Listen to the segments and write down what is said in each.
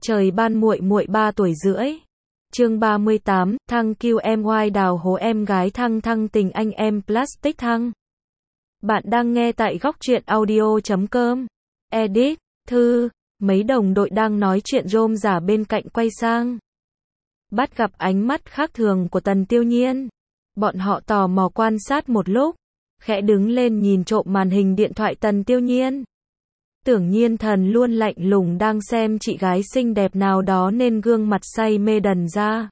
Trời ban muội muội 3 tuổi rưỡi. Chương 38, Thăng QMY đào hố em gái Thăng Thăng tình anh em plastic Thăng. Bạn đang nghe tại góc truyện audio.com. Edit, Thư, mấy đồng đội đang nói chuyện rôm rả bên cạnh quay sang. Bắt gặp ánh mắt khác thường của Tần Tiêu Nhiên. Bọn họ tò mò quan sát một lúc, khẽ đứng lên nhìn trộm màn hình điện thoại Tần Tiêu Nhiên. Tưởng Nhiên Thần luôn lạnh lùng đang xem chị gái xinh đẹp nào đó nên gương mặt say mê đần ra.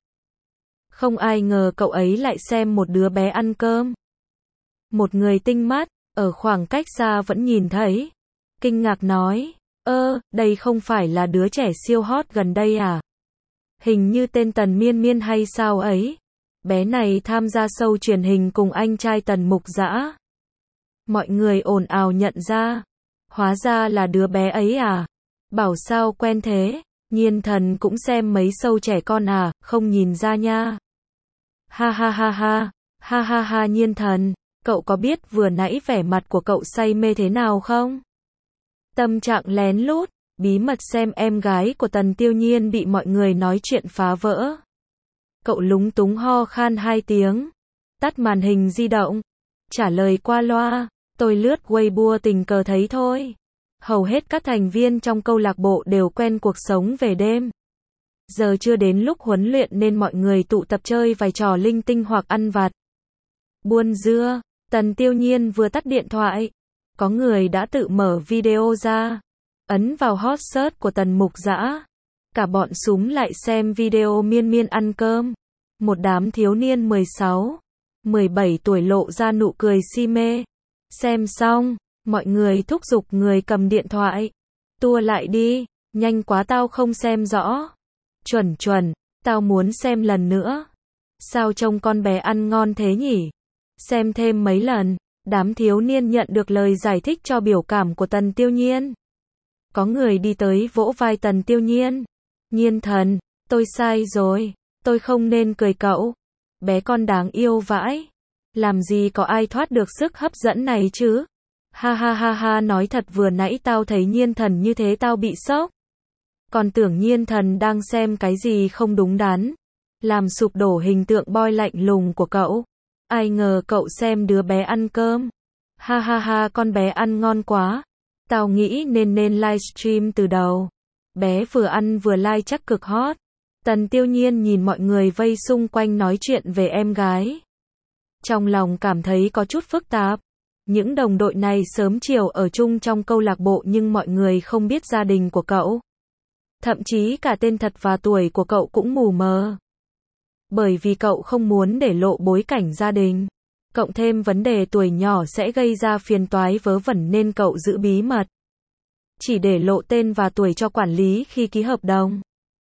Không ai ngờ cậu ấy lại xem một đứa bé ăn cơm. Một người tinh mắt, ở khoảng cách xa vẫn nhìn thấy. Kinh ngạc nói, đây không phải là đứa trẻ siêu hot gần đây à? Hình như tên Tần Miên Miên hay sao ấy. Bé này tham gia show truyền hình cùng anh trai Tần Mục Dã. Mọi người ồn ào nhận ra. Hóa ra là đứa bé ấy à? Bảo sao quen thế? Nhiên Thần cũng xem mấy show trẻ con à, không nhìn ra nha. Ha ha ha ha, ha ha ha Nhiên Thần, cậu có biết vừa nãy vẻ mặt của cậu say mê thế nào không? Tâm trạng lén lút, bí mật xem em gái của Tần Tiêu Nhiên bị mọi người nói chuyện phá vỡ. Cậu lúng túng ho khan 2 tiếng, tắt màn hình di động, trả lời qua loa. Tôi lướt Weibo tình cờ thấy thôi. Hầu hết các thành viên trong câu lạc bộ đều quen cuộc sống về đêm. Giờ chưa đến lúc huấn luyện nên mọi người tụ tập chơi vài trò linh tinh hoặc ăn vặt. Buôn dưa, Tần Tiêu Nhiên vừa tắt điện thoại. Có người đã tự mở video ra. Ấn vào hot search của Tần Mục Dã. Cả bọn súm lại xem video Miên Miên ăn cơm. Một đám thiếu niên 16, 17 tuổi lộ ra nụ cười si mê. Xem xong, mọi người thúc giục người cầm điện thoại. Tua lại đi, nhanh quá tao không xem rõ. Chuẩn, tao muốn xem lần nữa. Sao trông con bé ăn ngon thế nhỉ? Xem thêm mấy lần, đám thiếu niên nhận được lời giải thích cho biểu cảm của Tần Tiêu Nhiên. Có người đi tới vỗ vai Tần Tiêu Nhiên. Nhiên Thần, tôi sai rồi, tôi không nên cười cậu. Bé con đáng yêu vãi. Làm gì có ai thoát được sức hấp dẫn này chứ? Ha ha ha ha, nói thật vừa nãy tao thấy Nhiên Thần như thế tao bị sốc. Còn tưởng Nhiên Thần đang xem cái gì không đúng đắn. Làm sụp đổ hình tượng boy lạnh lùng của cậu. Ai ngờ cậu xem đứa bé ăn cơm. Ha ha ha, con bé ăn ngon quá. Tao nghĩ nên livestream từ đầu. Bé vừa ăn vừa like chắc cực hot. Tần Tiêu Nhiên nhìn mọi người vây xung quanh nói chuyện về em gái. Trong lòng cảm thấy có chút phức tạp. Những đồng đội này sớm chiều ở chung trong câu lạc bộ nhưng mọi người không biết gia đình của cậu. Thậm chí cả tên thật và tuổi của cậu cũng mù mờ. Bởi vì cậu không muốn để lộ bối cảnh gia đình. Cộng thêm vấn đề tuổi nhỏ sẽ gây ra phiền toái vớ vẩn nên cậu giữ bí mật. Chỉ để lộ tên và tuổi cho quản lý khi ký hợp đồng.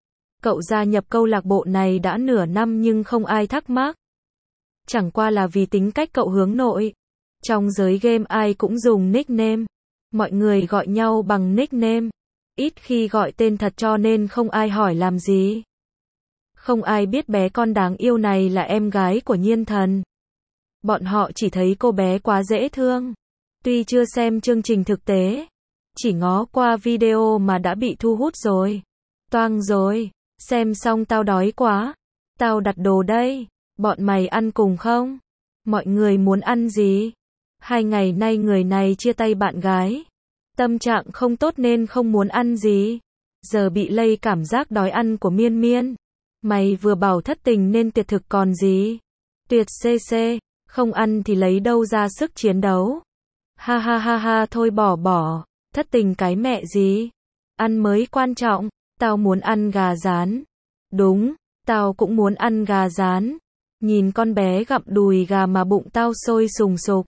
Cậu gia nhập câu lạc bộ này đã nửa năm nhưng không ai thắc mắc. Chẳng qua là vì tính cách cậu hướng nội. Trong giới game ai cũng dùng nickname. Mọi người gọi nhau bằng nickname. Ít khi gọi tên thật cho nên không ai hỏi làm gì. Không ai biết bé con đáng yêu này là em gái của Nhiên Thần. Bọn họ chỉ thấy cô bé quá dễ thương. Tuy chưa xem chương trình thực tế. Chỉ ngó qua video mà đã bị thu hút rồi. Toang rồi. Xem xong tao đói quá. Tao đặt đồ đây. Bọn mày ăn cùng không? Mọi người muốn ăn gì? 2 ngày nay người này chia tay bạn gái. Tâm trạng không tốt nên không muốn ăn gì. Giờ bị lây cảm giác đói ăn của Miên Miên. Mày vừa bảo thất tình nên tuyệt thực còn gì? Tuyệt cc, không ăn thì lấy đâu ra sức chiến đấu. Ha ha ha ha, thôi bỏ, thất tình cái mẹ gì? Ăn mới quan trọng, tao muốn ăn gà rán. Đúng, tao cũng muốn ăn gà rán. Nhìn con bé gặm đùi gà mà bụng tao sôi sùng sục.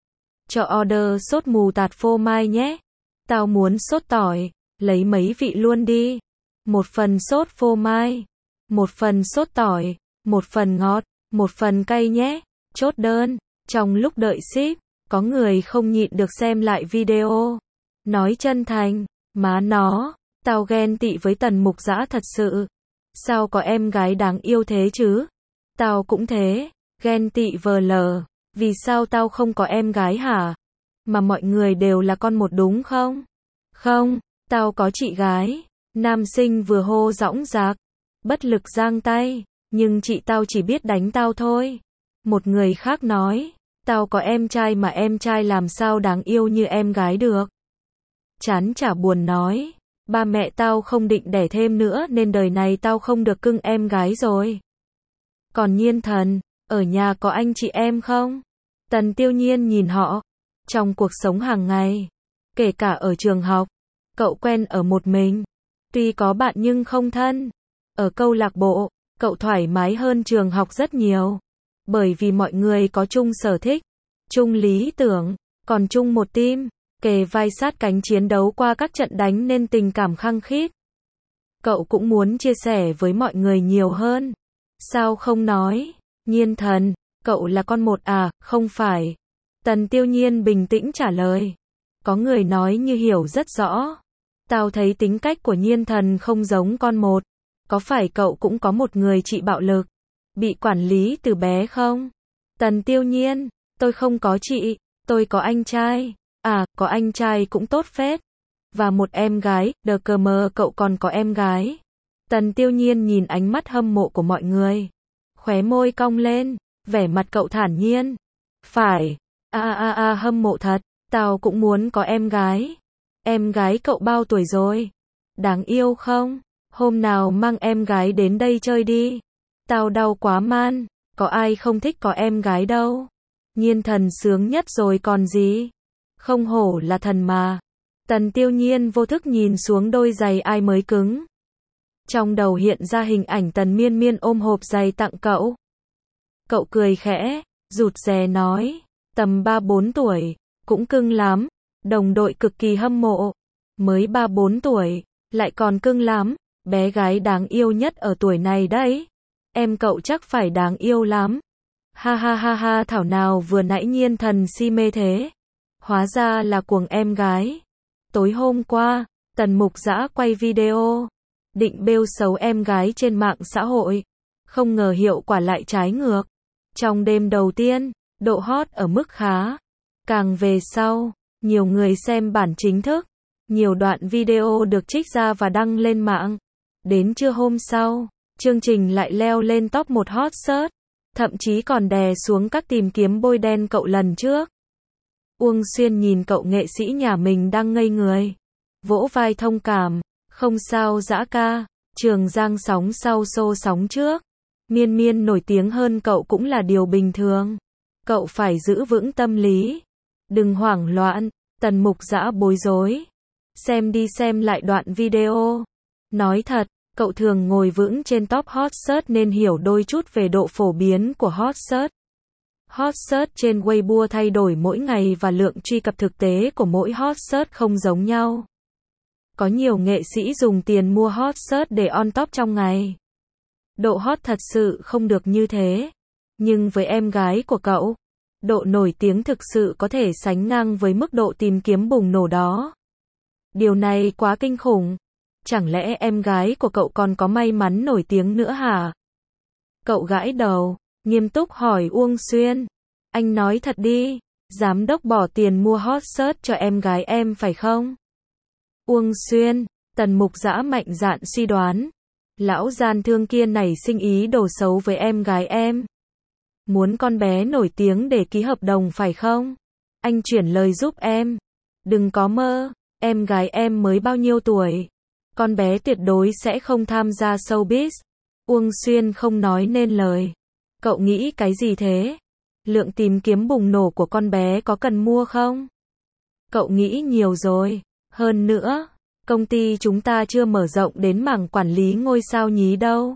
Cho order sốt mù tạt phô mai nhé. Tao muốn sốt tỏi, lấy mấy vị luôn đi. 1 phần sốt phô mai, 1 phần sốt tỏi, 1 phần ngọt, 1 phần cay nhé. Chốt đơn. Trong lúc đợi ship, có người không nhịn được xem lại video. Nói chân thành, má nó, tao ghen tị với Tần Mục Dã thật sự. Sao có em gái đáng yêu thế chứ? Tao cũng thế, ghen tị vờ lờ. Vì sao tao không có em gái hả? Mà mọi người đều là con một đúng không? Không, tao có chị gái. Nam sinh vừa hô dõng dạc, bất lực giang tay, nhưng chị tao chỉ biết đánh tao thôi. Một người khác nói, tao có em trai mà em trai làm sao đáng yêu như em gái được. Chán chả buồn nói, ba mẹ tao không định đẻ thêm nữa nên đời này tao không được cưng em gái rồi. Còn Nhiên Thần, ở nhà có anh chị em không? Tần Tiêu Nhiên nhìn họ. Trong cuộc sống hàng ngày, kể cả ở trường học, cậu quen ở một mình. Tuy có bạn nhưng không thân. Ở câu lạc bộ, cậu thoải mái hơn trường học rất nhiều. Bởi vì mọi người có chung sở thích, chung lý tưởng, còn chung một team, kề vai sát cánh chiến đấu qua các trận đánh nên tình cảm khăng khít. Cậu cũng muốn chia sẻ với mọi người nhiều hơn. Sao không nói? Nhiên Thần, cậu là con một à? Không phải. Tần Tiêu Nhiên bình tĩnh trả lời. Có người nói như hiểu rất rõ. Tao thấy tính cách của Nhiên Thần không giống con một. Có phải cậu cũng có một người chị bạo lực, bị quản lý từ bé không? Tần Tiêu Nhiên, tôi không có chị, tôi có anh trai. À, có anh trai cũng tốt phết. Và một em gái, đờ cờ mờ cậu còn có em gái. Tần Tiêu Nhiên nhìn ánh mắt hâm mộ của mọi người. Khóe môi cong lên, vẻ mặt cậu thản nhiên. Phải, hâm mộ thật, tao cũng muốn có em gái. Em gái cậu bao tuổi rồi? Đáng yêu không? Hôm nào mang em gái đến đây chơi đi. Tao đau quá man, có ai không thích có em gái đâu. Nhiên Thần sướng nhất rồi còn gì. Không hổ là thần mà. Tần Tiêu Nhiên vô thức nhìn xuống đôi giày ai mới cứng. Trong đầu hiện ra hình ảnh Tần Miên Miên ôm hộp giày tặng cậu. Cậu cười khẽ, rụt rè nói, tầm 3-4 tuổi, cũng cưng lắm. Đồng đội cực kỳ hâm mộ. Mới 3-4 tuổi, lại còn cưng lắm. Bé gái đáng yêu nhất ở tuổi này đấy. Em cậu chắc phải đáng yêu lắm. Ha ha ha ha, thảo nào vừa nãy Nhiên Thần si mê thế. Hóa ra là cuồng em gái. Tối hôm qua, Tần Mục Dã quay video, định bêu xấu em gái trên mạng xã hội. Không ngờ hiệu quả lại trái ngược. Trong đêm đầu tiên, độ hot ở mức khá. Càng về sau, nhiều người xem bản chính thức. Nhiều đoạn video được trích ra và đăng lên mạng. Đến trưa hôm sau, chương trình lại leo lên top 1 hot search. Thậm chí còn đè xuống các tìm kiếm bôi đen cậu lần trước. Uông Xuyên nhìn cậu nghệ sĩ nhà mình đang ngây người. Vỗ vai thông cảm. Không sao Dã ca. Trường Giang sóng sau xô sóng trước. Miên Miên nổi tiếng hơn cậu cũng là điều bình thường. Cậu phải giữ vững tâm lý. Đừng hoảng loạn. Tần Mục Dã bối rối. Xem đi xem lại đoạn video. Nói thật, cậu thường ngồi vững trên top hot search nên hiểu đôi chút về độ phổ biến của hot search. Hot search trên Weibo thay đổi mỗi ngày và lượng truy cập thực tế của mỗi hot search không giống nhau. Có nhiều nghệ sĩ dùng tiền mua hot search để on top trong ngày. Độ hot thật sự không được như thế. Nhưng với em gái của cậu, độ nổi tiếng thực sự có thể sánh ngang với mức độ tìm kiếm bùng nổ đó. Điều này quá kinh khủng. Chẳng lẽ em gái của cậu còn có may mắn nổi tiếng nữa hả? Cậu gãi đầu, nghiêm túc hỏi Uông Xuyên. Anh nói thật đi, giám đốc bỏ tiền mua hot search cho em gái em phải không? Uông Xuyên, Tần Mục Dã mạnh dạn suy đoán. Lão gian thương kia nảy sinh ý đồ xấu với em gái em. Muốn con bé nổi tiếng để ký hợp đồng phải không? Anh chuyển lời giúp em. Đừng có mơ, em gái em mới bao nhiêu tuổi? Con bé tuyệt đối sẽ không tham gia showbiz. Uông Xuyên không nói nên lời. Cậu nghĩ cái gì thế? Lượng tìm kiếm bùng nổ của con bé có cần mua không? Cậu nghĩ nhiều rồi. Hơn nữa, công ty chúng ta chưa mở rộng đến mảng quản lý ngôi sao nhí đâu.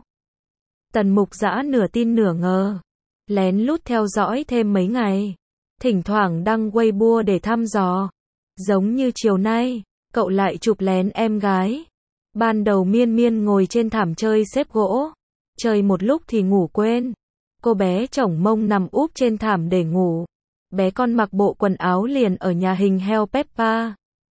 Tần Mục Dã nửa tin nửa ngờ. Lén lút theo dõi thêm mấy ngày. Thỉnh thoảng đăng Weibo để thăm dò. Giống như chiều nay, cậu lại chụp lén em gái. Ban đầu Miên Miên ngồi trên thảm chơi xếp gỗ. Chơi một lúc thì ngủ quên. Cô bé chổng mông nằm úp trên thảm để ngủ. Bé con mặc bộ quần áo liền ở nhà hình heo Peppa.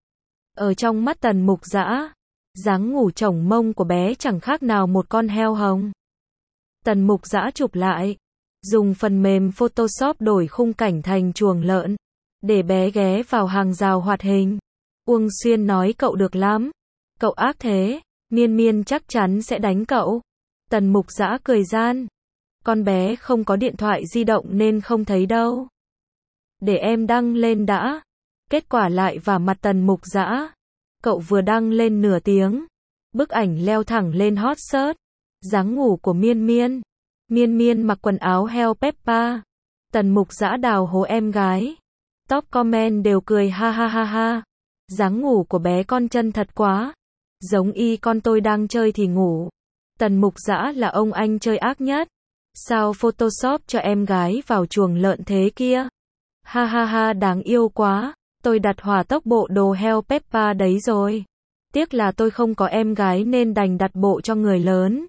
Ở trong mắt Tần Mục Dã, dáng ngủ chổng mông của bé chẳng khác nào một con heo hồng. Tần Mục Dã chụp lại. Dùng phần mềm Photoshop đổi khung cảnh thành chuồng lợn. Để bé ghé vào hàng rào hoạt hình. Uông Xuyên nói cậu được lắm. Cậu ác thế. Miên Miên chắc chắn sẽ đánh cậu. Tần Mục Dã cười gian. Con bé không có điện thoại di động nên không thấy đâu. Để em đăng lên đã. Kết quả lại vào mặt Tần Mục Dã. Cậu vừa đăng lên nửa tiếng. Bức ảnh leo thẳng lên hot search. Dáng ngủ của Miên Miên. Miên Miên mặc quần áo heo Peppa. Tần Mục Dã đào hố em gái. Top comment đều cười ha ha ha ha. Dáng ngủ của bé con chân thật quá. Giống y con tôi đang chơi thì ngủ. Tần Mục Dã là ông anh chơi ác nhất. Sao Photoshop cho em gái vào chuồng lợn thế kia? Ha ha ha, đáng yêu quá. Tôi đặt hỏa tốc bộ đồ heo Peppa đấy rồi. Tiếc là tôi không có em gái nên đành đặt bộ cho người lớn.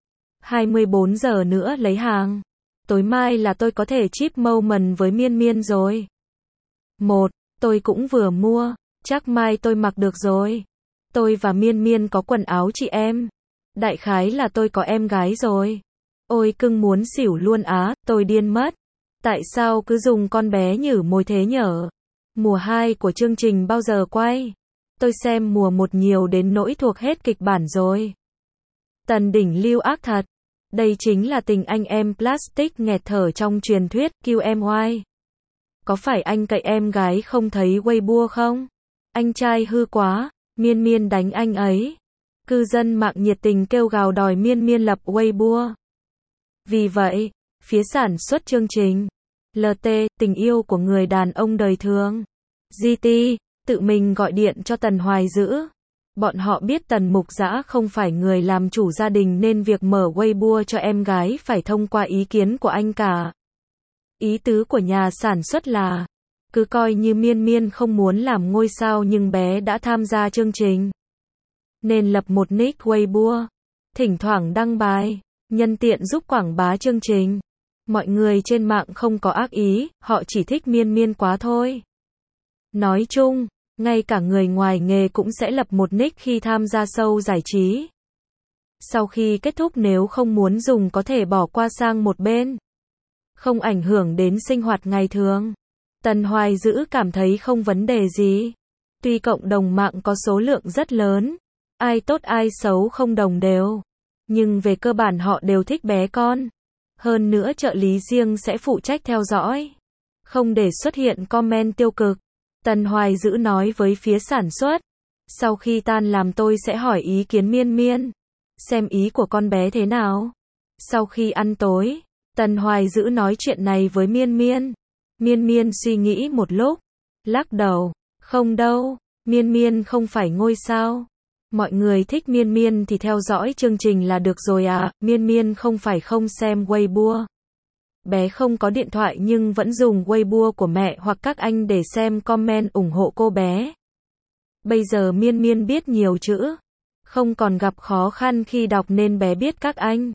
24 giờ nữa lấy hàng. Tối mai là tôi có thể chip moment với Miên Miên rồi. Tôi cũng vừa mua. Chắc mai tôi mặc được rồi. Tôi và Miên Miên có quần áo chị em. Đại khái là tôi có em gái rồi. Ôi cưng muốn xỉu luôn á, tôi điên mất. Tại sao cứ dùng con bé nhử môi thế nhở? Mùa 2 của chương trình bao giờ quay? Tôi xem mùa 1 nhiều đến nỗi thuộc hết kịch bản rồi. Tần Đỉnh lưu ác thật. Đây chính là tình anh em plastic nghẹt thở trong truyền thuyết QMY. Có phải anh cậy em gái không thấy Weibo không? Anh trai hư quá, Miên Miên đánh anh ấy. Cư dân mạng nhiệt tình kêu gào đòi Miên Miên lập Weibo. Vì vậy, phía sản xuất chương trình, LT, tình yêu của người đàn ông đời thường, GT, tự mình gọi điện cho Tần Hoài Dữ. Bọn họ biết Tần Mục Dã không phải người làm chủ gia đình nên việc mở Weibo cho em gái phải thông qua ý kiến của anh cả. Ý tứ của nhà sản xuất là, cứ coi như Miên Miên không muốn làm ngôi sao nhưng bé đã tham gia chương trình. Nên lập một nick Weibo, thỉnh thoảng đăng bài, nhân tiện giúp quảng bá chương trình. Mọi người trên mạng không có ác ý, họ chỉ thích Miên Miên quá thôi. Nói chung, ngay cả người ngoài nghề cũng sẽ lập một nick khi tham gia show giải trí. Sau khi kết thúc nếu không muốn dùng có thể bỏ qua sang một bên. Không ảnh hưởng đến sinh hoạt ngày thường. Tần Hoài Dữ cảm thấy không vấn đề gì. Tuy cộng đồng mạng có số lượng rất lớn, ai tốt ai xấu không đồng đều. Nhưng về cơ bản họ đều thích bé con. Hơn nữa trợ lý riêng sẽ phụ trách theo dõi. Không để xuất hiện comment tiêu cực. Tần Hoài Dữ nói với phía sản xuất. Sau khi tan làm tôi sẽ hỏi ý kiến Miên Miên. Xem ý của con bé thế nào. Sau khi ăn tối, Tần Hoài Dữ nói chuyện này với Miên Miên. Miên Miên suy nghĩ một lúc. Lắc đầu. Không đâu. Miên Miên không phải ngôi sao. Mọi người thích Miên Miên thì theo dõi chương trình là được rồi à. Miên Miên không phải không xem Weibo. Bé không có điện thoại nhưng vẫn dùng Weibo của mẹ hoặc các anh để xem comment ủng hộ cô bé. Bây giờ Miên Miên biết nhiều chữ. Không còn gặp khó khăn khi đọc nên bé biết các anh.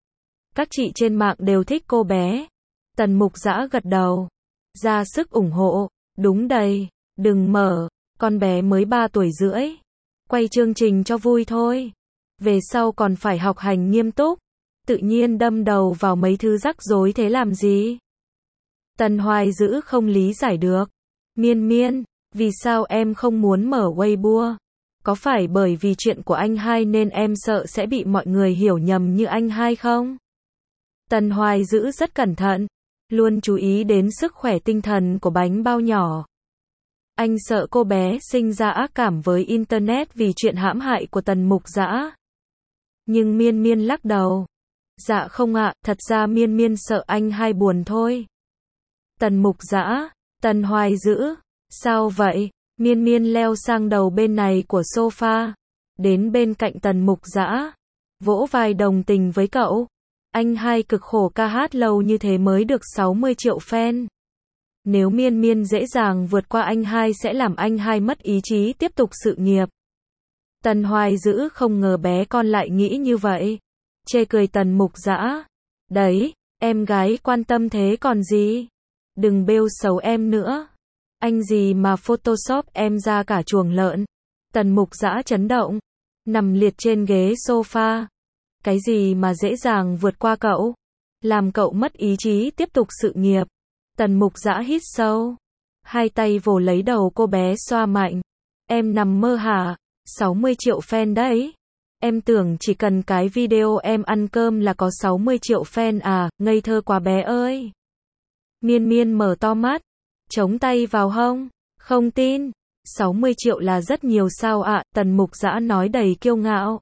Các chị trên mạng đều thích cô bé. Tần Mục Dã gật đầu. Ra sức ủng hộ. Đúng đây. Đừng mở. Con bé mới 3 tuổi rưỡi. Quay chương trình cho vui thôi. Về sau còn phải học hành nghiêm túc. Tự nhiên đâm đầu vào mấy thứ rắc rối thế làm gì? Tần Hoài Dữ không lý giải được. Miên Miên, vì sao em không muốn mở Weibo? Có phải bởi vì chuyện của anh hai nên em sợ sẽ bị mọi người hiểu nhầm như anh hai không? Tần Hoài Dữ rất cẩn thận, luôn chú ý đến sức khỏe tinh thần của bánh bao nhỏ. Anh sợ cô bé sinh ra ác cảm với Internet vì chuyện hãm hại của Tần Mục Dã. Nhưng Miên Miên lắc đầu. Dạ không ạ, thật ra Miên Miên sợ anh hai buồn thôi. Tần Mục Dã, Tần Hoài Dữ, sao vậy? Miên Miên leo sang đầu bên này của sofa, đến bên cạnh Tần Mục Dã, vỗ vai đồng tình với cậu. Anh hai cực khổ ca hát lâu như thế mới được 60 triệu fan. Nếu Miên Miên dễ dàng vượt qua anh hai sẽ làm anh hai mất ý chí tiếp tục sự nghiệp. Tần Hoài Dữ không ngờ bé con lại nghĩ như vậy. Chê cười Tần Mục Dã. Đấy, em gái quan tâm thế còn gì. Đừng bêu xấu em nữa. Anh gì mà Photoshop em ra cả chuồng lợn. Tần Mục Dã chấn động. Nằm liệt trên ghế sofa. Cái gì mà dễ dàng vượt qua cậu? Làm cậu mất ý chí tiếp tục sự nghiệp. Tần Mục Dã hít sâu. Hai tay vồ lấy đầu cô bé xoa mạnh. Em nằm mơ hả? 60 triệu fan đấy. Em tưởng chỉ cần cái video em ăn cơm là có 60 triệu fan à, ngây thơ quá bé ơi. Miên Miên mở to mắt, chống tay vào hông, không tin. 60 triệu là rất nhiều sao ạ, Tần Mục Dã nói đầy kiêu ngạo.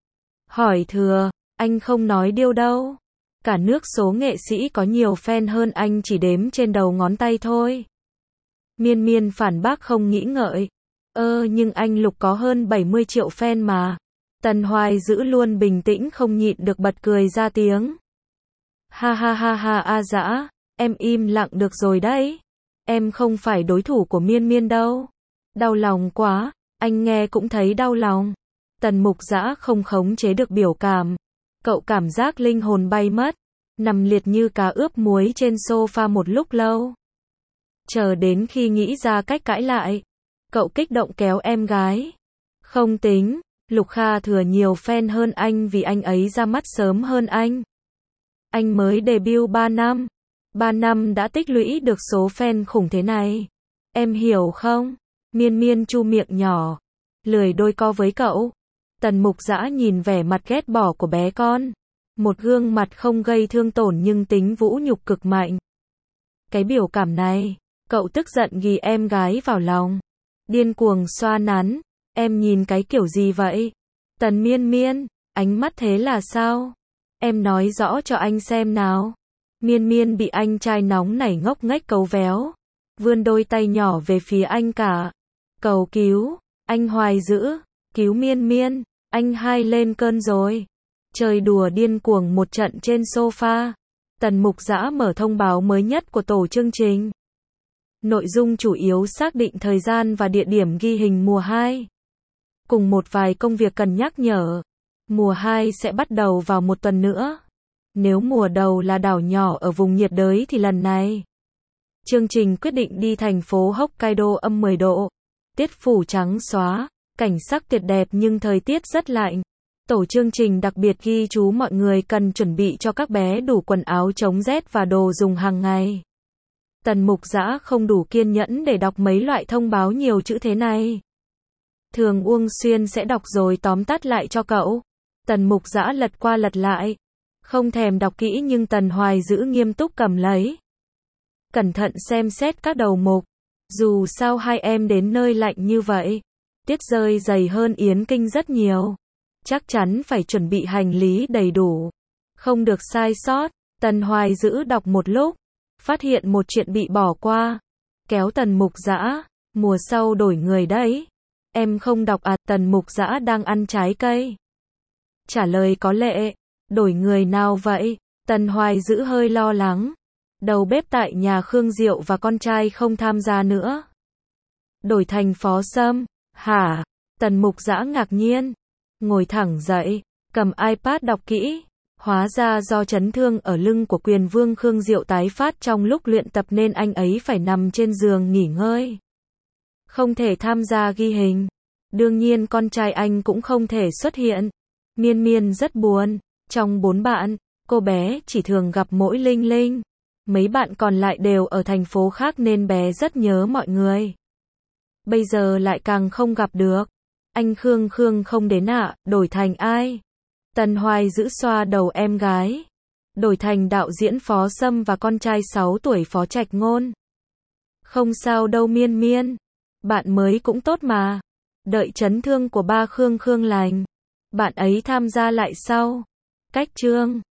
Hỏi thừa, anh không nói điêu đâu. Cả nước số nghệ sĩ có nhiều fan hơn anh chỉ đếm trên đầu ngón tay thôi. Miên Miên phản bác không nghĩ ngợi. Nhưng anh Lục có hơn 70 triệu fan mà. Tần Hoài giữ luôn bình tĩnh không nhịn được bật cười ra tiếng. Ha ha ha ha a Dã, em im lặng được rồi đấy. Em không phải đối thủ của Miên Miên đâu. Đau lòng quá, anh nghe cũng thấy đau lòng. Tần Mục Dã không khống chế được biểu cảm. Cậu cảm giác linh hồn bay mất, nằm liệt như cá ướp muối trên sofa một lúc lâu. Chờ đến khi nghĩ ra cách cãi lại, cậu kích động kéo em gái. Không tính, Lục Kha thừa nhiều fan hơn anh vì anh ấy ra mắt sớm hơn anh. Anh mới debut 3 năm. 3 năm đã tích lũy được số fan khủng thế này. Em hiểu không? Miên Miên chu miệng nhỏ, lười đôi co với cậu. Tần Mục Dã nhìn vẻ mặt ghét bỏ của bé con. Một gương mặt không gây thương tổn nhưng tính vũ nhục cực mạnh. Cái biểu cảm này, cậu tức giận ghi em gái vào lòng. Điên cuồng xoa nắn. Em nhìn cái kiểu gì vậy? Tần Miên Miên, ánh mắt thế là sao? Em nói rõ cho anh xem nào. Miên Miên bị anh trai nóng nảy ngốc nghếch cấu véo. Vươn đôi tay nhỏ về phía anh cả. Cầu cứu, anh Hoài giữ, cứu Miên Miên, anh hai lên cơn rồi. Chơi đùa điên cuồng một trận trên sofa. Tần Mục Dã mở thông báo mới nhất của tổ chương trình. Nội dung chủ yếu xác định thời gian và địa điểm ghi hình mùa 2. Cùng một vài công việc cần nhắc nhở. Mùa 2 sẽ bắt đầu vào một tuần nữa. Nếu mùa đầu là đảo nhỏ ở vùng nhiệt đới thì lần này chương trình quyết định đi thành phố Hokkaido âm 10 độ. Tiết phủ trắng xóa, cảnh sắc tuyệt đẹp nhưng thời tiết rất lạnh. Tổ chương trình đặc biệt ghi chú mọi người cần chuẩn bị cho các bé đủ quần áo chống rét và đồ dùng hàng ngày. Tần Mục Dã không đủ kiên nhẫn để đọc mấy loại thông báo nhiều chữ thế này. Thường Uông Xuyên sẽ đọc rồi tóm tắt lại cho cậu. Tần Mục Dã lật qua lật lại. Không thèm đọc kỹ nhưng Tần Hoài giữ nghiêm túc cầm lấy. Cẩn thận xem xét các đầu mục. Dù sao hai em đến nơi lạnh như vậy. Tiết rơi dày hơn Yến Kinh rất nhiều. Chắc chắn phải chuẩn bị hành lý đầy đủ. Không được sai sót. Tần Hoài giữ đọc một lúc. Phát hiện một chuyện bị bỏ qua. Kéo Tần Mục Dã. Mùa sau đổi người đấy. Em không đọc à? Tần Mục Dã đang ăn trái cây. Trả lời có lệ. Đổi người nào vậy? Tần Hoài giữ hơi lo lắng. Đầu bếp tại nhà Khương Diệu và con trai không tham gia nữa. Đổi thành Phó Sâm. Hả? Tần Mục Dã ngạc nhiên. Ngồi thẳng dậy. Cầm iPad đọc kỹ. Hóa ra do chấn thương ở lưng của Quyền Vương Khương Diệu tái phát trong lúc luyện tập nên anh ấy phải nằm trên giường nghỉ ngơi. Không thể tham gia ghi hình. Đương nhiên con trai anh cũng không thể xuất hiện. Miên Miên rất buồn. Trong 4 bạn, cô bé chỉ thường gặp mỗi Linh Linh. Mấy bạn còn lại đều ở thành phố khác nên bé rất nhớ mọi người. Bây giờ lại càng không gặp được. Anh Khương không đến ạ, đổi thành ai? Tần Hoài giữ xoa đầu em gái. Đổi thành đạo diễn Phó Sâm và con trai 6 tuổi Phó Trạch Ngôn. Không sao đâu Miên Miên. Bạn mới cũng tốt mà. Đợi chấn thương của ba Khương lành. Bạn ấy tham gia lại sau. Cách chương